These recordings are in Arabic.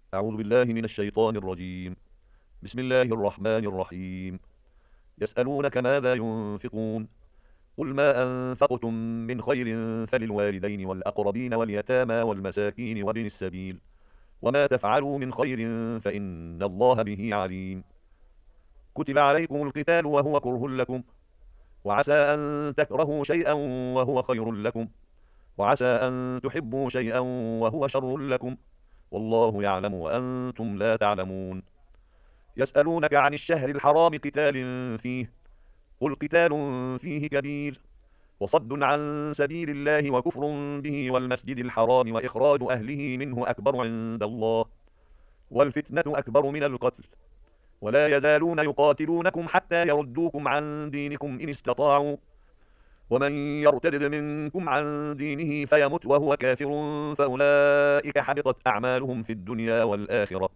أعوذ بالله من الشيطان الرجيم. بسم الله الرحمن الرحيم. يسألونك ماذا ينفقون؟ قل ما أنفقتم من خير فللوالدين والأقربين واليتامى والمساكين وابن السبيل، وما تفعلوا من خير فإن الله به عليم. كتب عليكم القتال وهو كره لكم، وعسى أن تكرهوا شيئا وهو خير لكم، وعسى أن تحبوا شيئا وهو شر لكم، والله يعلم وأنتم لا تعلمون. يسألونك عن الشهر الحرام قتال فيه، قل قتال فيه كبير، وصد عن سبيل الله وكفر به والمسجد الحرام وإخراج أهله منه أكبر عند الله، والفتنة أكبر من القتل، ولا يزالون يقاتلونكم حتى يردوكم عن دينكم إن استطاعوا، ومن يرتد منكم عن دينه فيمت وهو كافر فأولئك حبطت أعمالهم في الدنيا والآخرة،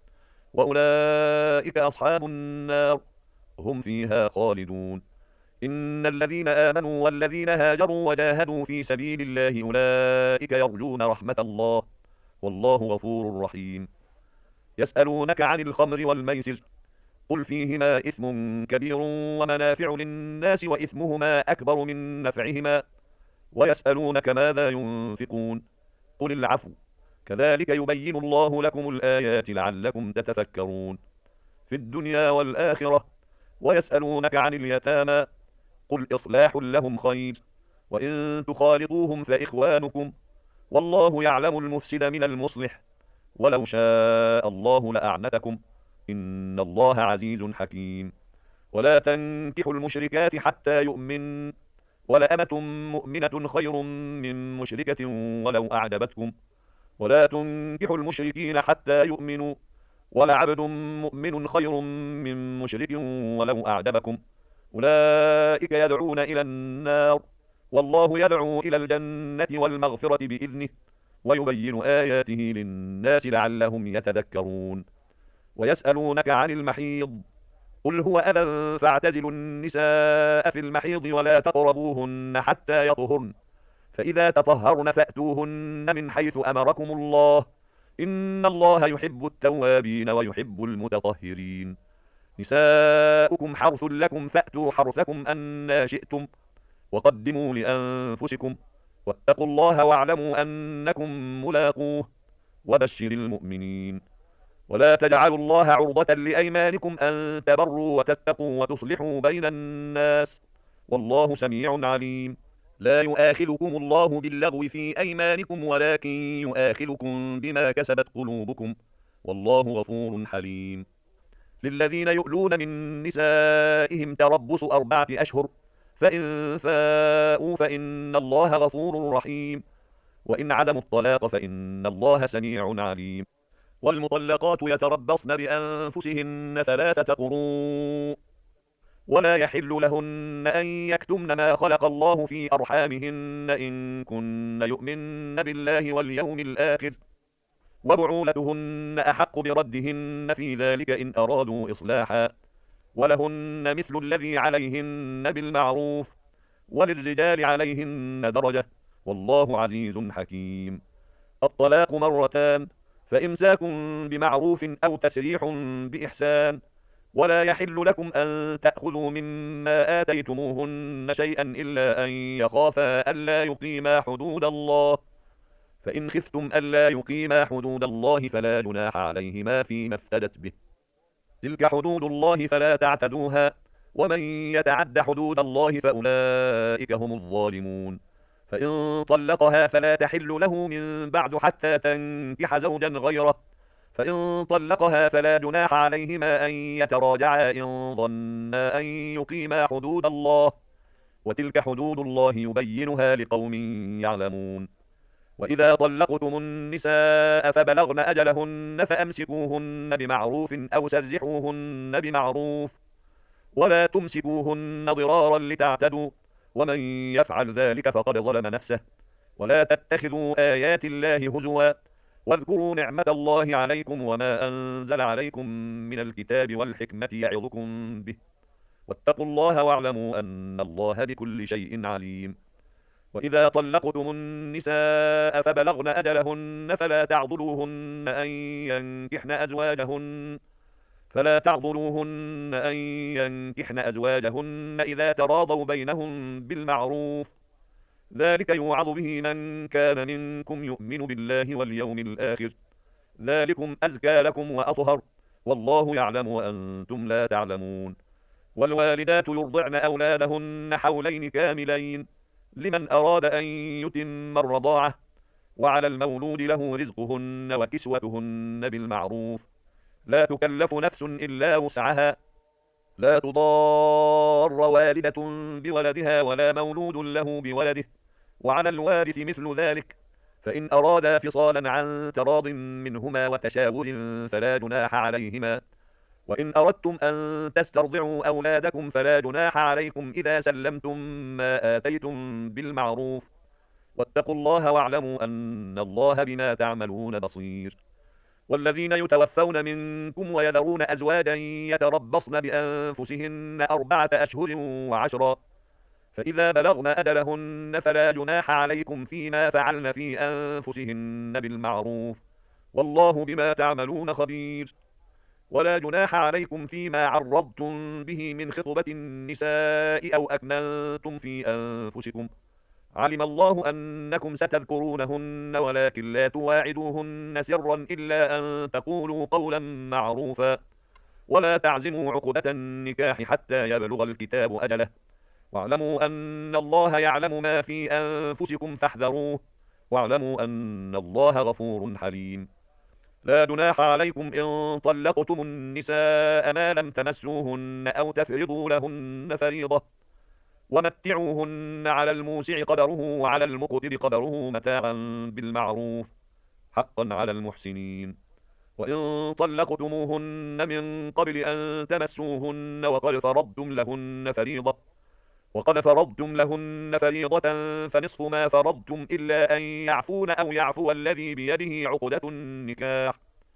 وأولئك أصحاب النار هم فيها خالدون. إن الذين آمنوا والذين هاجروا وجاهدوا في سبيل الله أولئك يرجون رحمة الله، والله غفور رحيم. يسألونك عن الخمر والميسر، قل فيهما إثم كبير ومنافع للناس وإثمهما أكبر من نفعهما، ويسألونك ماذا ينفقون، قل العفو، كذلك يبين الله لكم الآيات لعلكم تتفكرون في الدنيا والآخرة. ويسألونك عن اليتامى، قل إصلاح لهم خير، وإن تخالطوهم فإخوانكم، والله يعلم المفسد من المصلح، ولو شاء الله لأعنتكم، إن الله عزيز حكيم. ولا تنكحوا المشركات حتى يؤمن، ولأمة مؤمنة خير من مشركة ولو أعجبتكم، ولا تنكحوا المشركين حتى يؤمنوا، ولعبد مؤمن خير من مشرك ولو أعجبكم، أولئك يدعون إلى النار، والله يدعو إلى الجنة والمغفرة بإذنه، ويبين آياته للناس لعلهم يتذكرون. ويسألونك عن المحيض، قل هو أذى فاعتزلوا النساء في المحيض ولا تقربوهن حتى يطهرن، فإذا تطهرن فأتوهن من حيث أمركم الله، إن الله يحب التوابين ويحب المتطهرين. نساؤكم حرث لكم فأتوا حرثكم أنى شئتم، وقدموا لأنفسكم، واتقوا الله واعلموا أنكم ملاقوه، وبشر المؤمنين. ولا تجعلوا الله عرضة لأيمانكم أن تبروا وتتقوا وتصلحوا بين الناس، والله سميع عليم. لا يؤاخذكم الله باللغو في أيمانكم ولكن يؤاخذكم بما كسبت قلوبكم، والله غفور حليم. للذين يؤلون من نسائهم تربص 4 أشهر، فإن فاءوا فإن الله غفور رحيم، وإن عزموا الطلاق فإن الله سميع عليم. والمطلقات يتربصن بأنفسهن 3 قروء، ولا يحل لهن أن يكتمن ما خلق الله في أرحامهن إن كن يؤمن بالله واليوم الآخر، وبعولتهن أحق بردهن في ذلك إن أرادوا إصلاحا، ولهن مثل الذي عليهن بالمعروف، وللرجال عليهن درجة، والله عزيز حكيم. الطلاق مرتان، فإمساك بمعروف أو تسريح بإحسان، ولا يحل لكم أن تأخذوا مما آتيتموهن شيئا إلا أن يخافا ألا يقيما حدود الله، فإن خفتم ألا يقيما حدود الله فلا جناح عليهما فيما افتدت به، تلك حدود الله فلا تعتدوها، ومن يتعد حدود الله فأولئك هم الظالمون. فإن طلقها فلا تحل له من بعد حتى تنكح زوجا غيره، فإن طلقها فلا جناح عليهما أن يتراجعا إن ظنا أن يقيما حدود الله، وتلك حدود الله يبينها لقوم يعلمون. وإذا طلقتم النساء فبلغن أجلهن فأمسكوهن بمعروف أو سرحوهن بمعروف، ولا تمسكوهن ضرارا لتعتدوا، ومن يفعل ذلك فقد ظلم نفسه. ولا تتخذوا آيات الله هزوا، واذكروا نعمة الله عليكم وما أنزل عليكم من الكتاب والحكمة يعظكم به، واتقوا الله واعلموا أن الله بكل شيء عليم. وإذا طلقتم النساء فبلغن أجلهن فلا تعضلوهن أن ينكحن أزواجهن إذا تراضوا بينهم بالمعروف. ذلك يوعظ به من كان منكم يؤمن بالله واليوم الآخر. ذلكم أزكى لكم وأطهر، والله يعلم وأنتم لا تعلمون. والوالدات يرضعن أولادهن حولين كاملين لمن أراد أن يتم الرضاعة، وعلى المولود له رزقهن وكسوتهن بالمعروف. لا تكلف نفس إلا وسعها، لا تضار والدة بولدها ولا مولود له بولده، وعلى الوارث مثل ذلك، فإن أرادا فصالا عن تراض منهما وتشاور فلا جناح عليهما. وإن أردتم أن تسترضعوا أولادكم فلا جناح عليكم إذا سلمتم ما آتيتم بالمعروف. واتقوا الله واعلموا أن الله بما تعملون بصير. والذين يتوفون منكم ويذرون أزواجا يتربصن بأنفسهن 4 أشهر وعشرا، فإذا بلغن أجلهن فلا جناح عليكم فيما فعلن في أنفسهن بالمعروف، والله بما تعملون خبير. ولا جناح عليكم فيما عرضتم به من خطبة النساء أو أكننتم في أنفسكم، علم الله أنكم ستذكرونهن ولكن لا تواعدوهن سرا إلا أن تقولوا قولا معروفا. ولا تعزموا عقدة النكاح حتى يبلغ الكتاب أجله، واعلموا أن الله يعلم ما في أنفسكم فاحذروه، واعلموا أن الله غفور حليم. لا جناح عليكم إن طلقتم النساء ما لم تمسوهن أو تفرضوا لهن فريضة، ومتعوهن على الموسع قدره وعلى المقتر قدره متاعا بالمعروف، حقا على المحسنين. وإن طلقتموهن من قبل أن تمسوهن وقد فرضتم لهن فريضة فنصف ما فرضتم إلا أن يعفون أو يعفو الذي بيده عقدة النكاح،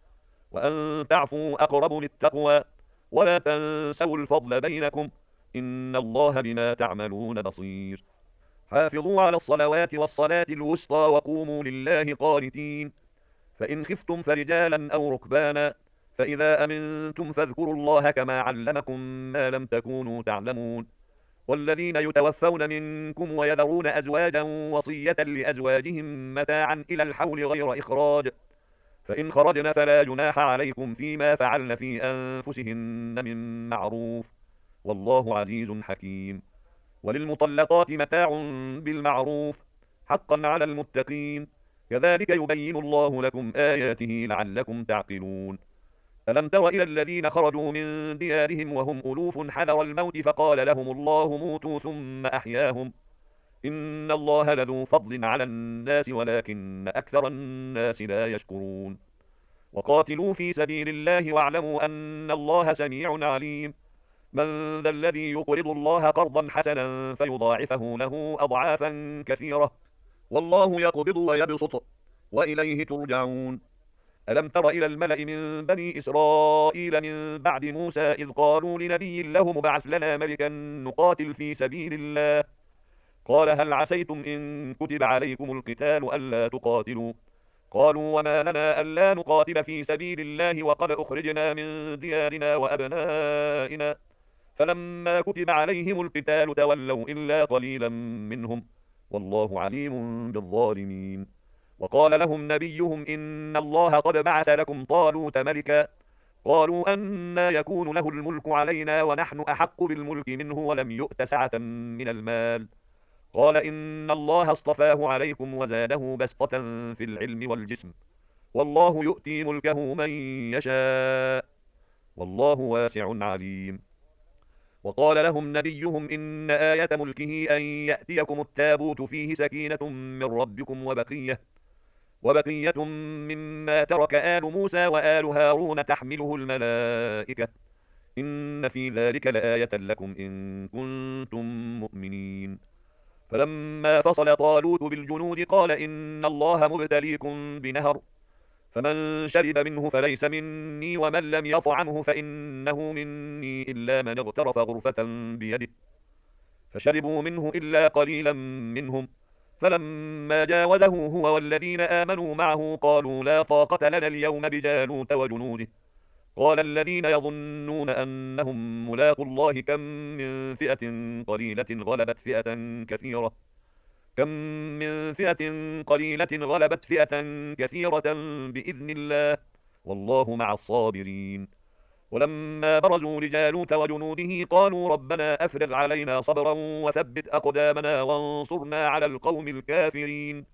وأن تعفوا أقرب للتقوى، ولا تنسوا الفضل بينكم، إن الله بما تعملون بصير. حافظوا على الصلوات والصلاة الوسطى وقوموا لله قانتين. فإن خفتم فرجالا أو ركبانا، فإذا أمنتم فاذكروا الله كما علمكم ما لم تكونوا تعلمون. والذين يتوفون منكم ويذرون أزواجا وصية لأزواجهم متاعا إلى الحول غير إخراج، فإن خرجن فلا جناح عليكم فيما فعلن في أنفسهن من معروف، والله عزيز حكيم. وللمطلقات متاع بالمعروف، حقا على المتقين. كذلك يبين الله لكم آياته لعلكم تعقلون. ألم تر إلى الذين خرجوا من ديارهم وهم ألوف حذر الموت فقال لهم الله موتوا ثم أحياهم، إن الله لذو فضل على الناس ولكن أكثر الناس لا يشكرون. وقاتلوا في سبيل الله واعلموا أن الله سميع عليم. من ذا الذي يقرض الله قرضا حسنا فيضاعفه له أضعافا كثيرة، والله يقبض ويبسط وإليه ترجعون. ألم تر إلى الملأ من بني إسرائيل من بعد موسى إذ قالوا لنبي له ابعث لنا ملكا نقاتل في سبيل الله، قال هل عسيتم إن كتب عليكم القتال ألا تقاتلوا، قالوا وما لنا ألا نقاتل في سبيل الله وقد أخرجنا من ديارنا وأبنائنا، فلما كتب عليهم القتال تولوا إلا قليلا منهم، والله عليم بالظالمين. وقال لهم نبيهم إن الله قد بعث لكم طالوت ملكا، قالوا أنى يكون له الملك علينا ونحن أحق بالملك منه ولم يؤت سعة من المال، قال إن الله اصطفاه عليكم وزاده بسطة في العلم والجسم، والله يؤتي ملكه من يشاء، والله واسع عليم. وقال لهم نبيهم إن آية ملكه أن يأتيكم التابوت فيه سكينة من ربكم وبقية مما ترك آل موسى وآل هارون تحمله الملائكة، إن في ذلك لآية لكم إن كنتم مؤمنين. فلما فصل طالوت بالجنود قال إن الله مبتليكم بنهر، فمن شرب منه فليس مني ومن لم يطعمه فإنه مني إلا من اغترف غرفة بيده، فشربوا منه إلا قليلا منهم، فلما جاوزه هو والذين آمنوا معه قالوا لا طاقة لنا اليوم بجالوت وجنوده. قال الذين يظنون أنهم ملاقوا الله كم من فئة قليلة غلبت فئة كثيرة بإذن الله، والله مع الصابرين. ولما برزوا لجالوت وجنوده قالوا ربنا أفرغ علينا صبرا وثبت أقدامنا وانصرنا على القوم الكافرين.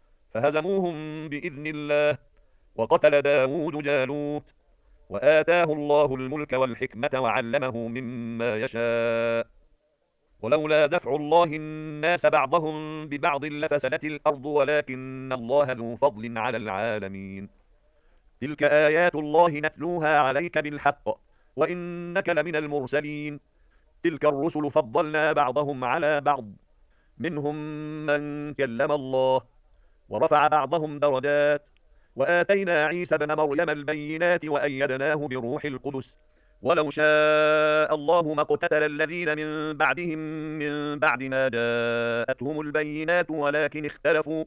فهزموهم بإذن الله، وقتل داود جالوت، وآتاه الله الملك والحكمة وعلمه مما يشاء. ولولا دفع الله الناس بعضهم ببعض لفسدت الأرض ولكن الله ذو فضل على العالمين. تلك آيات الله نتلوها عليك بالحق، وإنك لمن المرسلين. تلك الرسل فضلنا بعضهم على بعض، منهم من كلم الله، ورفع بعضهم درجات، وآتينا عيسى ابن مريم البينات وأيدناه بروح القدس. ولو شاء الله ما اقتتل الذين من بعدهم من بعد ما جاءتهم البينات ولكن اختلفوا،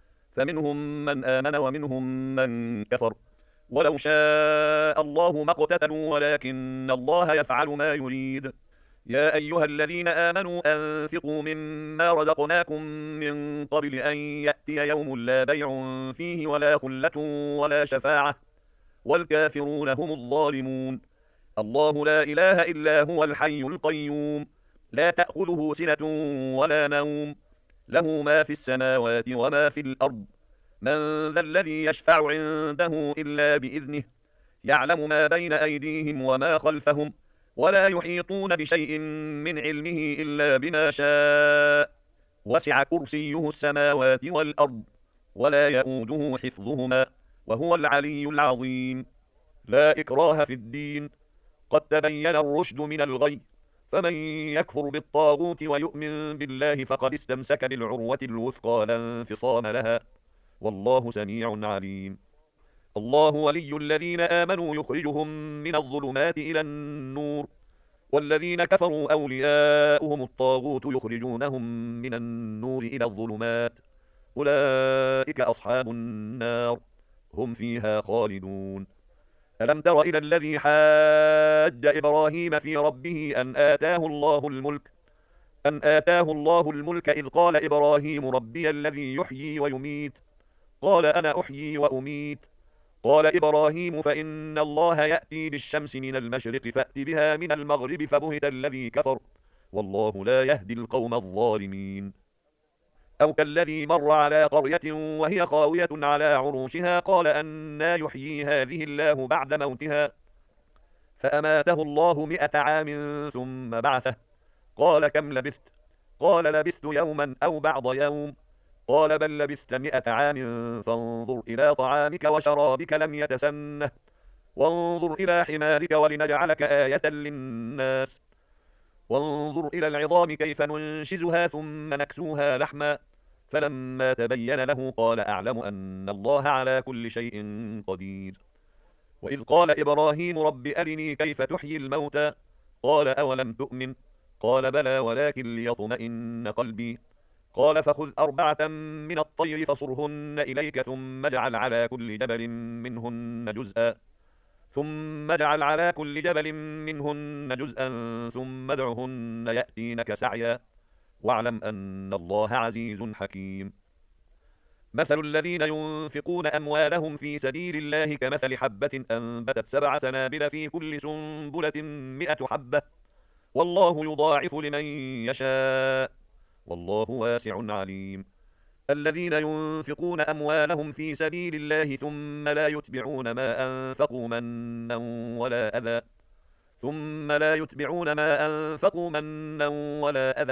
فمنهم من آمن ومنهم من كفر. ولو شاء الله ما اقتتلوا ولكن الله يفعل ما يريد. يا أيها الذين آمنوا أنفقوا مما رزقناكم من قبل أن يأتي يوم لا بيع فيه ولا خلة ولا شفاعة، والكافرون هم الظالمون. الله لا إله إلا هو الحي القيوم، لا تأخذه سنة ولا نوم، له ما في السماوات وما في الأرض. من ذا الذي يشفع عنده إلا بإذنه، يعلم ما بين أيديهم وما خلفهم، ولا يحيطون بشيء من علمه إلا بما شاء. وسع كرسيه السماوات والأرض، ولا يئوده حفظهما، وهو العلي العظيم. لا إكراه في الدين، قد تبين الرشد من الغي، فمن يكفر بالطاغوت ويؤمن بالله فقد استمسك بالعروة الوثقى لا انفصام لها، والله سميع عليم. الله ولي الذين آمنوا يخرجهم من الظلمات إلى النور، والذين كفروا أولياؤهم الطاغوت يخرجونهم من النور إلى الظلمات، أولئك أصحاب النار، هم فيها خالدون. ألم تر إلى الذي حاج إبراهيم في ربه أن آتاه الله الملك إذ قال إبراهيم ربي الذي يحيي ويميت، قال أنا أحيي وأميت. قال إبراهيم فإن الله يأتي بالشمس من المشرق فأت بها من المغرب فبهت الذي كفر، والله لا يهدي القوم الظالمين. أو كالذي مر على قرية وهي خاوية على عروشها قال أنى يحيي هذه الله بعد موتها، فأماته الله 100 عام ثم بعثه، قال كم لبثت؟ قال لبثت يوما أو بعض يوم، قال بل لبثت 100 عام فانظر إلى طعامك وشرابك لم يتسنه، وانظر إلى حمارك ولنجعلك آية للناس، وانظر إلى العظام كيف ننشزها ثم نكسوها لحما، فلما تبين له قال أعلم أن الله على كل شيء قدير. وإذ قال إبراهيم رب أرني كيف تحيي الموتى، قال أولم تؤمن؟ قال بلى ولكن ليطمئن قلبي، قال فخذ 4 من الطير فصرهن إليك ثم اجعل على كل جبل منهن جزءا ثم ادعهن يأتينك سعيا، واعلم أن الله عزيز حكيم. مثل الذين ينفقون أموالهم في سبيل الله كمثل حبة أنبتت 7 سنابل في كل سنبلة 100 حبة، والله يضاعف لمن يشاء، والله واسع عليم. الذين ينفقون أموالهم في سبيل الله ثم لا يتبعون ما أنفقوا منا ولا أذى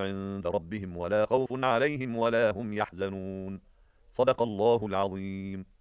لهم أجرهم عند ربهم ولا خوف عليهم ولا هم يحزنون. صدق الله العظيم.